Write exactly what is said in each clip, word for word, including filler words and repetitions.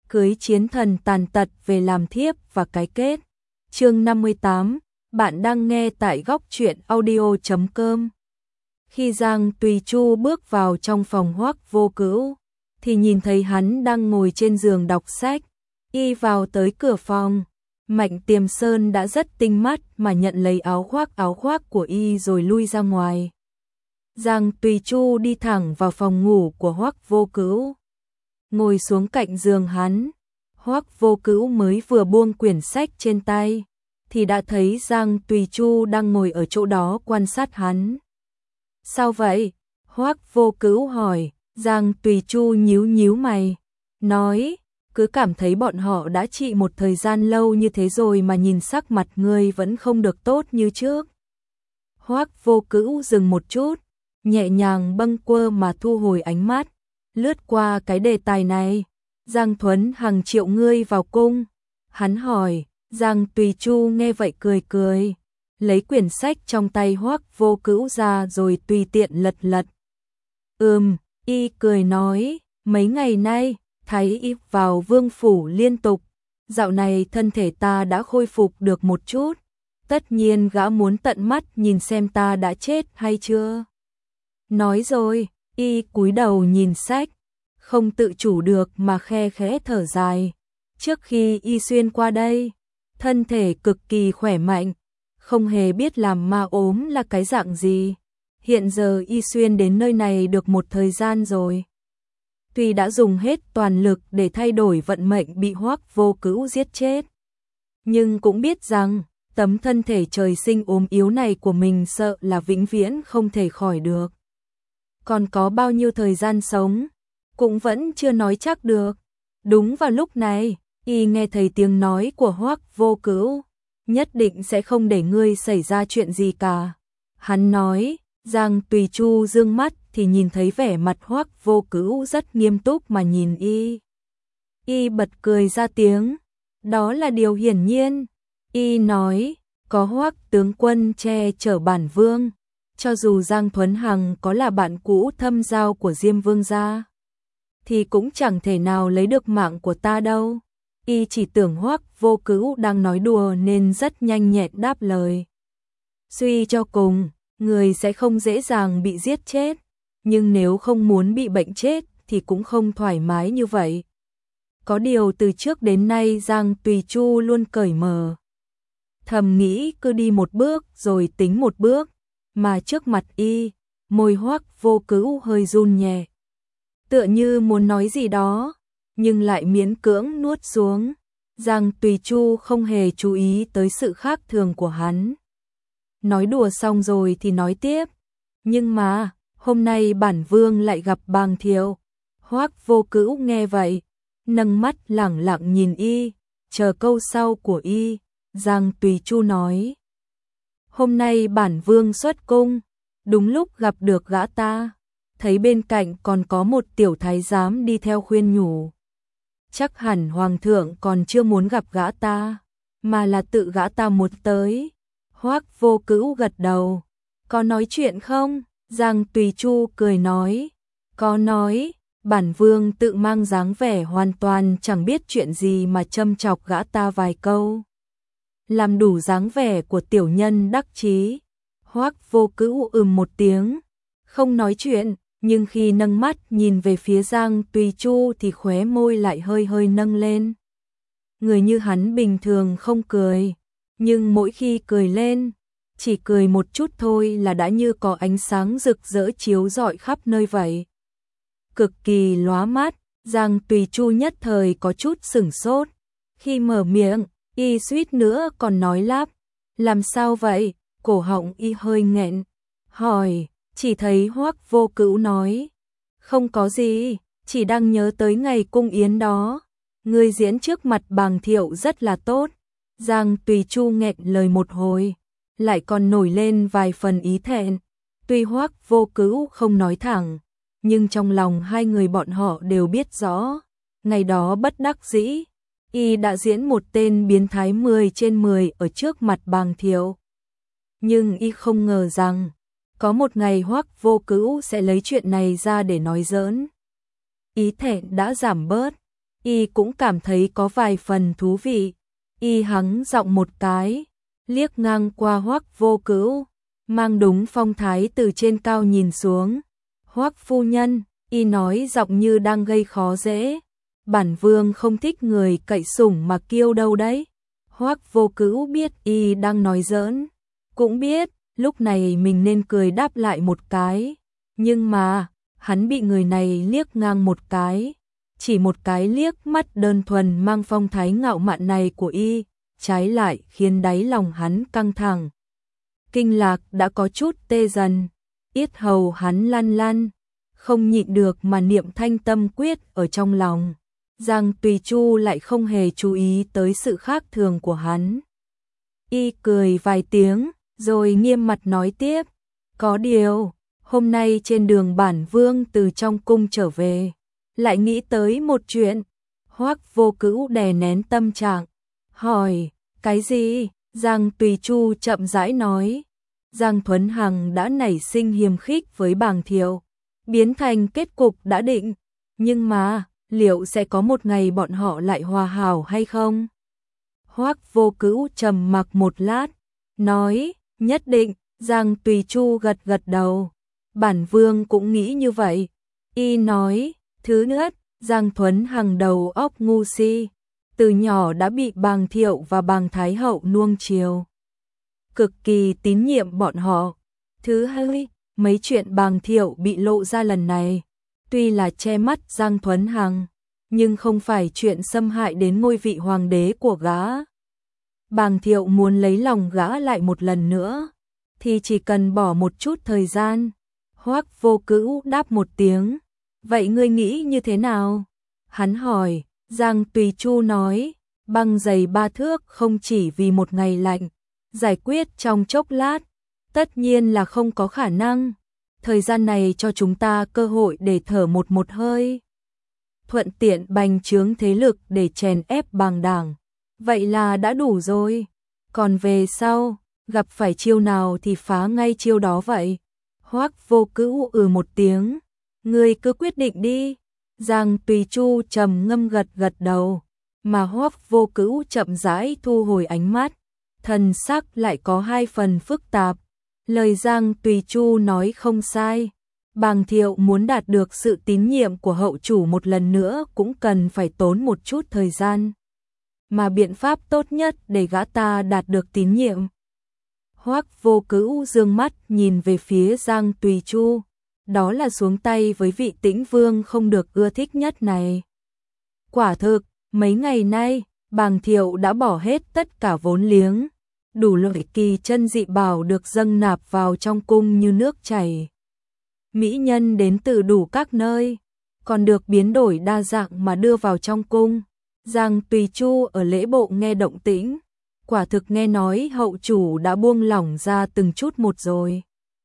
cưới chiến thần tàn tật về làm thiếp và cái kết. Chương năm mươi tám, bạn đang nghe tại góc truyện audio chấm com. Khi Giang Tùy Chu bước vào trong phòng Hoắc Vô Cữu, thì nhìn thấy hắn đang ngồi trên giường đọc sách. Y vào tới cửa phòng, Mạnh Tiềm Sơn đã rất tinh mắt mà nhận lấy áo khoác áo khoác của Y rồi lui ra ngoài. Giang Tùy Chu đi thẳng vào phòng ngủ của Hoắc Vô Cữu, ngồi xuống cạnh giường hắn. Hoắc Vô Cữu mới vừa buông quyển sách trên tay, thì đã thấy Giang Tùy Chu đang ngồi ở chỗ đó quan sát hắn. Sao vậy? Hoắc Vô Cữu hỏi. Giang Tùy Chu nhíu nhíu mày, nói, cứ cảm thấy bọn họ đã trị một thời gian lâu như thế rồi mà nhìn sắc mặt ngươi vẫn không được tốt như trước. Hoắc Vô Cữu dừng một chút, nhẹ nhàng bâng quơ mà thu hồi ánh mắt, lướt qua cái đề tài này. Giang Thuấn Hằng triệu ngươi vào cung. Hắn hỏi. Giang Tùy Chu nghe vậy cười cười, lấy quyển sách trong tay Hoắc Vô Cữu ra rồi tùy tiện lật lật. Ừm, Y cười nói, mấy ngày nay, thấy Y vào vương phủ liên tục, dạo này thân thể ta đã khôi phục được một chút, tất nhiên gã muốn tận mắt nhìn xem ta đã chết hay chưa. Nói rồi, Y cúi đầu nhìn sách, không tự chủ được mà khe khẽ thở dài. Trước khi Y xuyên qua đây, thân thể cực kỳ khỏe mạnh, không hề biết làm ma ốm là cái dạng gì. Hiện giờ Y xuyên đến nơi này được một thời gian rồi. Tuy đã dùng hết toàn lực để thay đổi vận mệnh bị Hoắc Vô Cữu giết chết, nhưng cũng biết rằng tấm thân thể trời sinh ốm yếu này của mình sợ là vĩnh viễn không thể khỏi được. Còn có bao nhiêu thời gian sống, cũng vẫn chưa nói chắc được. Đúng vào lúc này, Y nghe thấy tiếng nói của Hoắc Vô Cữu, nhất định sẽ không để ngươi xảy ra chuyện gì cả. Hắn nói. Giang Tùy Chu dương mắt thì nhìn thấy vẻ mặt Hoắc Vô Cữu rất nghiêm túc mà nhìn Y. Y bật cười ra tiếng. Đó là điều hiển nhiên. Y nói, có Hoắc tướng quân che chở bản vương, cho dù Giang Thuấn Hằng có là bạn cũ thâm giao của Diêm Vương gia, thì cũng chẳng thể nào lấy được mạng của ta đâu. Y chỉ tưởng Hoắc Vô Cữu đang nói đùa nên rất nhanh nhẹn đáp lời. Suy cho cùng, người sẽ không dễ dàng bị giết chết, nhưng nếu không muốn bị bệnh chết thì cũng không thoải mái như vậy. Có điều từ trước đến nay Giang Tùy Chu luôn cởi mở, thầm nghĩ cứ đi một bước rồi tính một bước, mà trước mặt Y, môi Hoắc Vô Cữu hơi run nhẹ, tựa như muốn nói gì đó, nhưng lại miễn cưỡng nuốt xuống. Giang Tùy Chu không hề chú ý tới sự khác thường của hắn. Nói đùa xong rồi thì nói tiếp. Nhưng mà, hôm nay bản vương lại gặp Bàng Thiệu. Hoắc Vô Cữu nghe vậy, nâng mắt lẳng lặng nhìn Y, chờ câu sau của Y. Giang Tùy Chu nói. Hôm nay bản vương xuất cung, đúng lúc gặp được gã ta, thấy bên cạnh còn có một tiểu thái giám đi theo khuyên nhủ. Chắc hẳn hoàng thượng còn chưa muốn gặp gã ta, mà là tự gã ta muốn tới. Hoắc Vô Cữu gật đầu. Có nói chuyện không? Giang Tùy Chu cười nói. Có nói, bản vương tự mang dáng vẻ hoàn toàn chẳng biết chuyện gì mà châm chọc gã ta vài câu, làm đủ dáng vẻ của tiểu nhân đắc chí. Hoắc Vô Cữu ừm một tiếng, không nói chuyện, nhưng khi nâng mắt nhìn về phía Giang Tùy Chu thì khóe môi lại hơi hơi nâng lên. Người như hắn bình thường không cười, nhưng mỗi khi cười lên, chỉ cười một chút thôi là đã như có ánh sáng rực rỡ chiếu rọi khắp nơi vậy. Cực kỳ lóa mắt. Giang Tùy Chu nhất thời có chút sửng sốt. Khi mở miệng, Y suýt nữa còn nói lắp. Làm sao vậy? Cổ họng Y hơi nghẹn. Hỏi, chỉ thấy Hoắc Vô Cữu nói. Không có gì, chỉ đang nhớ tới ngày cung yến đó. Người diễn trước mặt Bàng Thiệu rất là tốt. Giang Tùy Chu nghẹn lời một hồi, lại còn nổi lên vài phần ý thẹn. Tuy Hoắc Vô Cữu không nói thẳng, nhưng trong lòng hai người bọn họ đều biết rõ. Ngày đó bất đắc dĩ, Y đã diễn một tên biến thái mười trên mười ở trước mặt Bàng Thiệu. Nhưng Y không ngờ rằng, có một ngày Hoắc Vô Cữu sẽ lấy chuyện này ra để nói giỡn. Ý thẹn đã giảm bớt, y cũng cảm thấy có vài phần thú vị. Y hắng giọng một cái, liếc ngang qua Hoắc Vô Cữu, mang đúng phong thái từ trên cao nhìn xuống. Hoắc phu nhân, y nói giọng như đang gây khó dễ. Bản vương không thích người cậy sủng mà kiêu đâu đấy. Hoắc Vô Cữu biết y đang nói giỡn, cũng biết lúc này mình nên cười đáp lại một cái, nhưng mà hắn bị người này liếc ngang một cái, chỉ một cái liếc mắt đơn thuần mang phong thái ngạo mạn này của y, trái lại khiến đáy lòng hắn căng thẳng. Kinh Lạc đã có chút tê dần, yết hầu hắn lăn lăn, không nhịn được mà niệm thanh tâm quyết ở trong lòng. Giang Tùy Chu lại không hề chú ý tới sự khác thường của hắn. Y cười vài tiếng, rồi nghiêm mặt nói tiếp, có điều, hôm nay trên đường bản vương từ trong cung trở về, lại nghĩ tới một chuyện. Hoắc Vô Cữu đè nén tâm trạng, hỏi, cái gì? Giang Tùy Chu chậm rãi nói, Giang Thuấn Hằng đã nảy sinh hiềm khích với Bàng Thiệu, biến thành kết cục đã định, nhưng mà liệu sẽ có một ngày bọn họ lại hòa hảo hay không? Hoắc Vô Cữu trầm mặc một lát, nói, nhất định. Giang Tùy Chu gật gật đầu, bản vương cũng nghĩ như vậy. Y nói, thứ nhất, Giang Thuấn Hằng đầu óc ngu si, từ nhỏ đã bị Bàng Thiệu và Bàng Thái Hậu nuông chiều, cực kỳ tín nhiệm bọn họ. Thứ hai, mấy chuyện Bàng Thiệu bị lộ ra lần này, tuy là che mắt Giang Thuấn Hằng, nhưng không phải chuyện xâm hại đến ngôi vị hoàng đế của gã. Bàng Thiệu muốn lấy lòng gã lại một lần nữa, thì chỉ cần bỏ một chút thời gian. Hoắc Vô Cữu đáp một tiếng, vậy ngươi nghĩ như thế nào? Hắn hỏi. Giang Tùy Chu nói, băng dày ba thước không chỉ vì một ngày lạnh, giải quyết trong chốc lát, tất nhiên là không có khả năng. Thời gian này cho chúng ta cơ hội để thở một một hơi, thuận tiện bành trướng thế lực để chèn ép Bàng đảng. Vậy là đã đủ rồi. Còn về sau, gặp phải chiêu nào thì phá ngay chiêu đó vậy. Hoắc Vô Cữu ừ một tiếng, ngươi cứ quyết định đi. Giang Tùy Chu trầm ngâm gật gật đầu, mà Hoắc Vô Cữu chậm rãi thu hồi ánh mắt, thần sắc lại có hai phần phức tạp. Lời Giang Tùy Chu nói không sai, Bàng Thiệu muốn đạt được sự tín nhiệm của hậu chủ một lần nữa cũng cần phải tốn một chút thời gian, mà biện pháp tốt nhất để gã ta đạt được tín nhiệm. Hoắc Vô Cữu dương mắt nhìn về phía Giang Tùy Chu, đó là xuống tay với vị Tĩnh Vương không được ưa thích nhất này. Quả thực, mấy ngày nay, Bàng Thiệu đã bỏ hết tất cả vốn liếng, đủ loại kỳ chân dị bảo được dâng nạp vào trong cung như nước chảy. Mỹ nhân đến từ đủ các nơi, còn được biến đổi đa dạng mà đưa vào trong cung. Giang Tùy Chu ở lễ bộ nghe động tĩnh, quả thực nghe nói hậu chủ đã buông lỏng ra từng chút một rồi.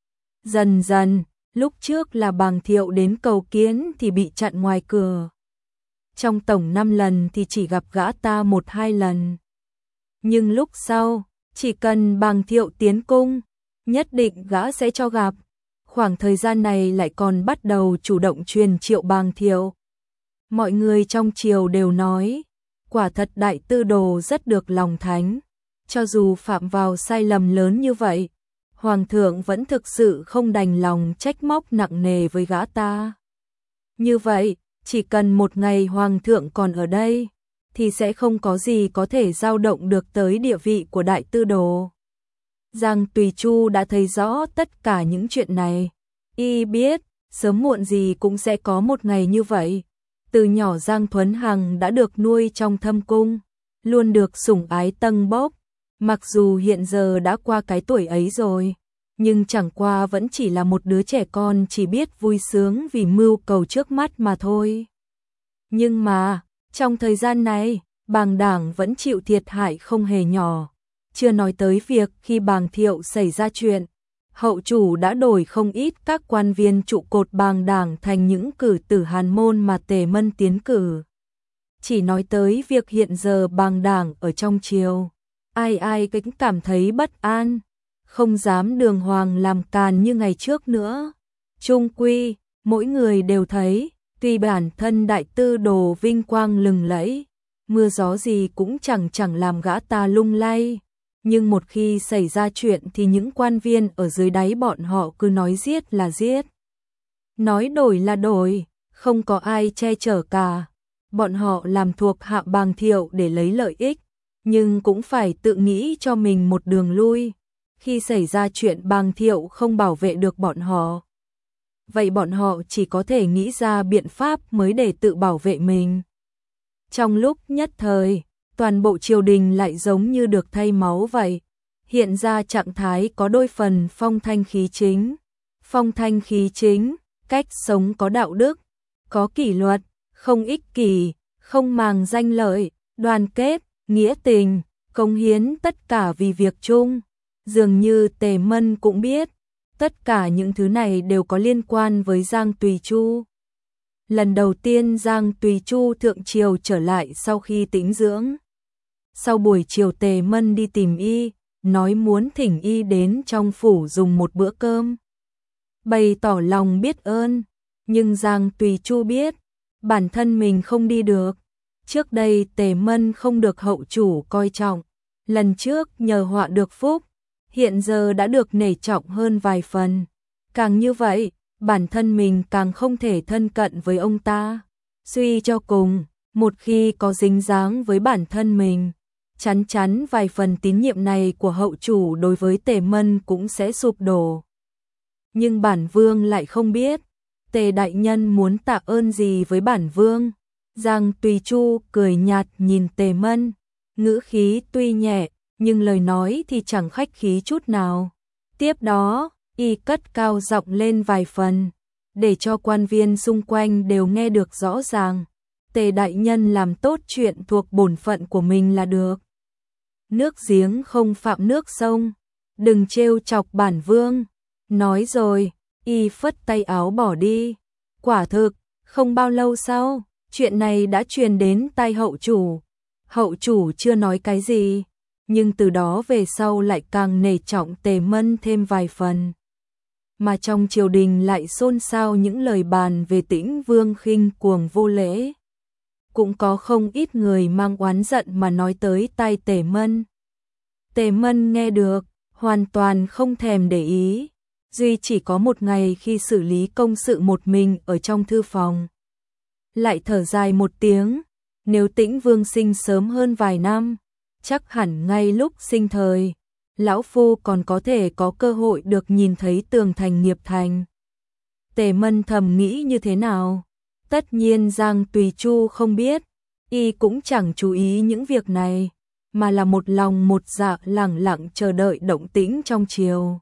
Dần dần, lúc trước là Bàng Thiệu đến cầu kiến thì bị chặn ngoài cửa. Trong tổng năm lần thì chỉ gặp gã ta một hai lần. Nhưng lúc sau, chỉ cần Bàng Thiệu tiến cung, nhất định gã sẽ cho gặp. Khoảng thời gian này lại còn bắt đầu chủ động truyền triệu Bàng Thiệu. Mọi người trong triều đều nói, quả thật đại tư đồ rất được lòng thánh. Cho dù phạm vào sai lầm lớn như vậy, Hoàng thượng vẫn thực sự không đành lòng trách móc nặng nề với gã ta. Như vậy, chỉ cần một ngày Hoàng thượng còn ở đây, thì sẽ không có gì có thể dao động được tới địa vị của đại tư đồ. Giang Tùy Chu đã thấy rõ tất cả những chuyện này. Y biết, sớm muộn gì cũng sẽ có một ngày như vậy. Từ nhỏ Giang Thuấn Hằng đã được nuôi trong thâm cung, luôn được sủng ái tâng bốc. Mặc dù hiện giờ đã qua cái tuổi ấy rồi, nhưng chẳng qua vẫn chỉ là một đứa trẻ con chỉ biết vui sướng vì mưu cầu trước mắt mà thôi. Nhưng mà, trong thời gian này, Bàng đảng vẫn chịu thiệt hại không hề nhỏ. Chưa nói tới việc khi Bàng Thiệu xảy ra chuyện, hậu chủ đã đổi không ít các quan viên trụ cột Bàng đảng thành những cử tử hàn môn mà Tề Mân tiến cử. Chỉ nói tới việc hiện giờ Bàng đảng ở trong triều, ai ai cũng cảm thấy bất an, không dám đường hoàng làm càn như ngày trước nữa. Chung quy, mỗi người đều thấy, Tuy bản thân đại tư đồ vinh quang lừng lẫy, mưa gió gì cũng chẳng chẳng làm gã ta lung lay, nhưng một khi xảy ra chuyện thì những quan viên ở dưới đáy bọn họ cứ nói giết là giết, nói đổi là đổi, không có ai che chở cả. Bọn họ làm thuộc hạ Bàng Thiệu để lấy lợi ích, nhưng cũng phải tự nghĩ cho mình một đường lui. Khi xảy ra chuyện Bàng Thiệu không bảo vệ được bọn họ, vậy bọn họ chỉ có thể nghĩ ra biện pháp mới để tự bảo vệ mình. Trong lúc nhất thời, toàn bộ triều đình lại giống như được thay máu vậy, hiện ra trạng thái có đôi phần phong thanh khí chính. Phong thanh khí chính, cách sống có đạo đức, có kỷ luật, không ích kỷ, không màng danh lợi, đoàn kết, nghĩa tình, cống hiến tất cả vì việc chung. Dường như Tề Mân cũng biết, tất cả những thứ này đều có liên quan với Giang Tùy Chu. Lần đầu tiên Giang Tùy Chu thượng triều trở lại sau khi tĩnh dưỡng. Sau buổi chiều Tề Mân đi tìm y, nói muốn thỉnh y đến trong phủ dùng một bữa cơm, bày tỏ lòng biết ơn, nhưng Giang Tùy Chu biết, bản thân mình không đi được. Trước đây Tề Mân không được hậu chủ coi trọng, lần trước nhờ họa được phúc, hiện giờ đã được nể trọng hơn vài phần. Càng như vậy, bản thân mình càng không thể thân cận với ông ta. Suy cho cùng, một khi có dính dáng với bản thân mình, chắn chắn vài phần tín nhiệm này của hậu chủ đối với Tề Mân cũng sẽ sụp đổ. Nhưng bản vương lại không biết, Tề đại nhân muốn tạ ơn gì với bản vương. Giang Tùy Chu cười nhạt nhìn Tề Mân, ngữ khí tuy nhẹ, nhưng lời nói thì chẳng khách khí chút nào. Tiếp đó, y cất cao giọng lên vài phần, để cho quan viên xung quanh đều nghe được rõ ràng. Tề đại nhân làm tốt chuyện thuộc bổn phận của mình là được. Nước giếng không phạm nước sông, đừng trêu chọc bản vương. Nói rồi, y phất tay áo bỏ đi. Quả thực, không bao lâu sau, chuyện này đã truyền đến tai hậu chủ. Hậu chủ chưa nói cái gì, nhưng từ đó về sau lại càng nể trọng Tề Mân thêm vài phần. Mà trong triều đình lại xôn xao những lời bàn về Tĩnh Vương khinh cuồng vô lễ. Cũng có không ít người mang oán giận mà nói tới tai Tề Mân. Tề Mân nghe được, hoàn toàn không thèm để ý. Duy chỉ có một ngày khi xử lý công sự một mình ở trong thư phòng, lại thở dài một tiếng, nếu Tĩnh Vương sinh sớm hơn vài năm, chắc hẳn ngay lúc sinh thời, lão phu còn có thể có cơ hội được nhìn thấy tường thành nghiệp thành. Tề Mân thầm nghĩ như thế nào? Tất nhiên Giang Tùy Chu không biết, y cũng chẳng chú ý những việc này, mà là một lòng một dạ lẳng lặng chờ đợi động tĩnh trong triều.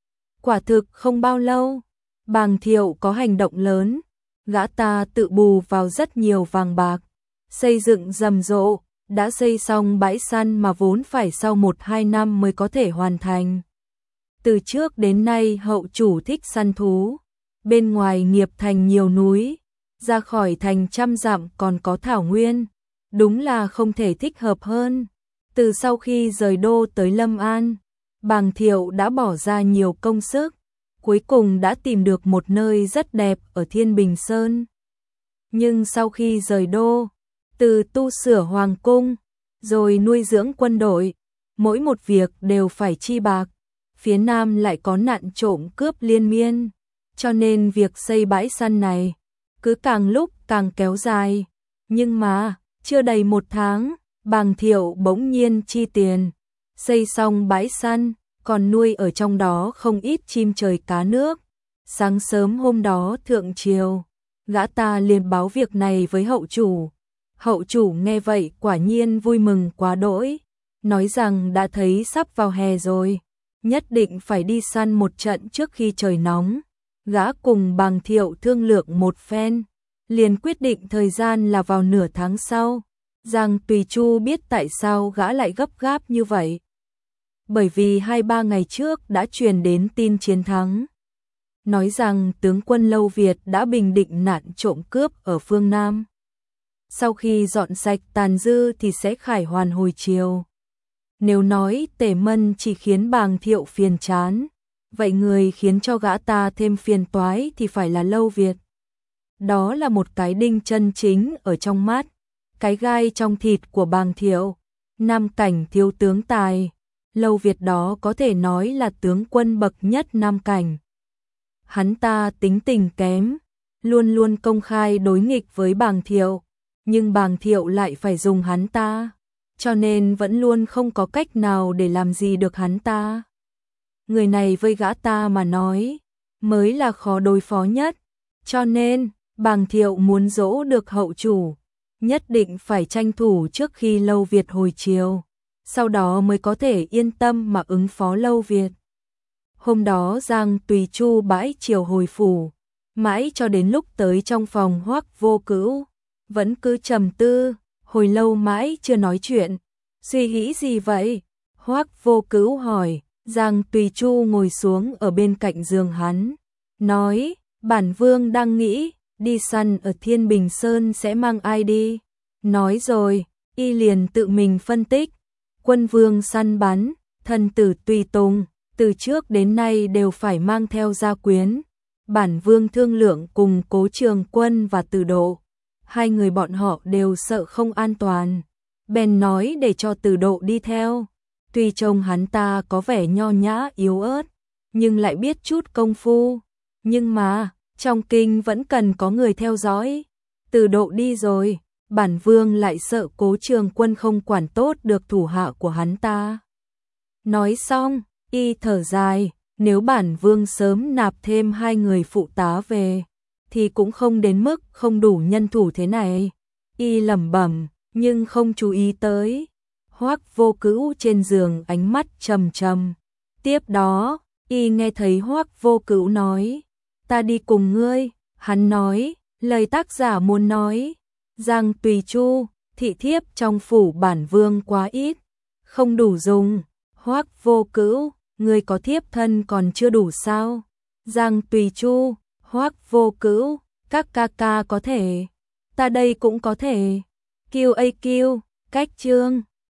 Quả thực không bao lâu, Bàng Thiệu có hành động lớn, gã ta tự bù vào rất nhiều vàng bạc, xây dựng rầm rộ, đã xây xong bãi săn mà vốn phải sau một hai năm mới có thể hoàn thành. Từ trước đến nay hậu chủ thích săn thú, bên ngoài nghiệp thành nhiều núi, ra khỏi thành trăm dặm còn có thảo nguyên, đúng là không thể thích hợp hơn. Từ sau khi rời đô tới Lâm An, Bàng Thiệu đã bỏ ra nhiều công sức, cuối cùng đã tìm được một nơi rất đẹp ở Thiên Bình Sơn. Nhưng sau khi rời đô, từ tu sửa hoàng cung, rồi nuôi dưỡng quân đội, mỗi một việc đều phải chi bạc. Phía Nam lại có nạn trộm cướp liên miên, cho nên việc xây bãi săn này cứ càng lúc càng kéo dài. Nhưng mà, chưa đầy một tháng, Bàng Thiệu bỗng nhiên chi tiền, xây xong bãi săn, còn nuôi ở trong đó không ít chim trời cá nước. Sáng sớm hôm đó thượng triều, gã ta liền báo việc này với hậu chủ. Hậu chủ nghe vậy quả nhiên vui mừng quá đỗi, nói rằng đã thấy sắp vào hè rồi, nhất định phải đi săn một trận trước khi trời nóng. Gã cùng Bàng Thiệu thương lượng một phen, liền quyết định thời gian là vào nửa tháng sau. Giang Tùy Chu biết tại sao gã lại gấp gáp như vậy. Bởi vì hai ba ngày trước đã truyền đến tin chiến thắng, nói rằng tướng quân Lâu Việt đã bình định nạn trộm cướp ở phương Nam. Sau khi dọn sạch tàn dư thì sẽ khải hoàn hồi triều. Nếu nói Tề Mân chỉ khiến Bàng Thiệu phiền chán, vậy người khiến cho gã ta thêm phiền toái thì phải là Lâu Việt. đó là một cái đinh chân chính ở trong mắt, cái gai trong thịt của Bàng Thiệu. Nam cảnh thiếu tướng tài, Lâu Việt đó có thể nói là tướng quân bậc nhất Nam cảnh. Hắn ta tính tình kém, luôn luôn công khai đối nghịch với Bàng Thiệu, nhưng Bàng Thiệu lại phải dùng hắn ta, cho nên vẫn luôn không có cách nào để làm gì được hắn ta. Người này với gã ta mà nói, mới là khó đối phó nhất, cho nên Bàng Thiệu muốn dỗ được hậu chủ, nhất định phải tranh thủ trước khi Lâu Việt hồi chiều, sau đó mới có thể yên tâm mà ứng phó Lâu Việt. Hôm đó Giang Tùy Chu bãi chiều hồi phủ, mãi cho đến lúc tới trong phòng Hoắc Vô Cữu, vẫn cứ trầm tư, hồi lâu mãi chưa nói chuyện. Suy nghĩ gì vậy? Hoắc Vô Cữu hỏi. Giang Tùy Chu ngồi xuống ở bên cạnh giường hắn, nói, bản vương đang nghĩ, đi săn ở Thiên Bình Sơn sẽ mang ai đi? Nói rồi, y liền tự mình phân tích, quân vương săn bắn, thần tử tùy tùng, từ trước đến nay đều phải mang theo gia quyến. Bản vương thương lượng cùng Cố Trường Quân và Từ Độ, hai người bọn họ đều sợ không an toàn, bèn nói để cho Từ Độ đi theo. Tuy trông hắn ta có vẻ nho nhã yếu ớt, nhưng lại biết chút công phu, nhưng mà trong kinh vẫn cần có người theo dõi. Từ Độ đi rồi, bản vương lại sợ Cố Trường Quân không quản tốt được thủ hạ của hắn ta. Nói xong, y thở dài, nếu bản vương sớm nạp thêm hai người phụ tá về, thì cũng không đến mức không đủ nhân thủ thế này. Y lẩm bẩm, nhưng không chú ý tới Hoắc Vô Cữu trên giường ánh mắt trầm trầm. Tiếp đó, y nghe thấy Hoắc Vô Cữu nói, ta đi cùng ngươi. Hắn nói, lời tác giả muốn nói, Giang Tùy Chu, thị thiếp trong phủ bản vương quá ít, không đủ dùng. Hoắc Vô Cữu, ngươi có thiếp thân còn chưa đủ sao? Giang Tùy Chu, Hoắc Vô Cữu, các ca ca có thể, ta đây cũng có thể. Q A Q, cách chương